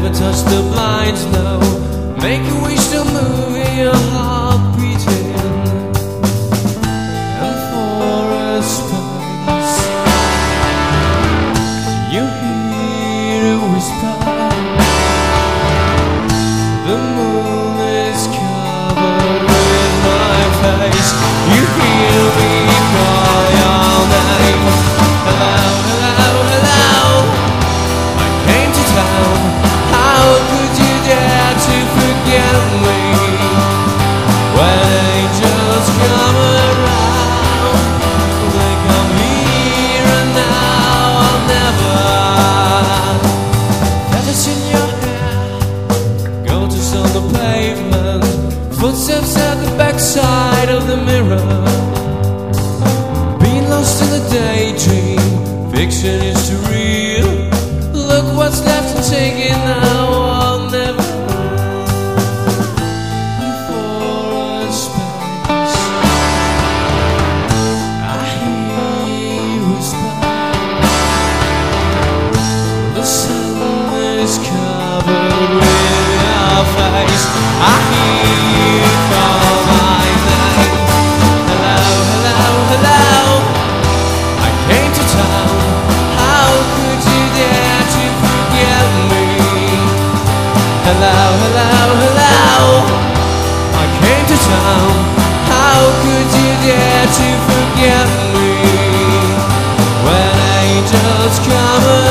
Never touch the blinds, no. Make a wish to move in your heart beating. And for a space you hear a whisper. The moon is covered with my face. You hear me call your name. Hello, hello, hello. I came to town. How could you dare to forget me? When angels come around, they come here and now I'll never. Feathers in your hair, ghosts on the pavement, footsteps at the backside of the mirror. Being lost in a daydream, fiction is too real. Look what's left and taking now or never. And for a space I hear whisper. The sun is covered with your face. I hear you call my name. Hello, hello, hello. I came to town. How could you dare to forget me? Hello, hello, hello. I came to town. How could you dare to forget me? When angels come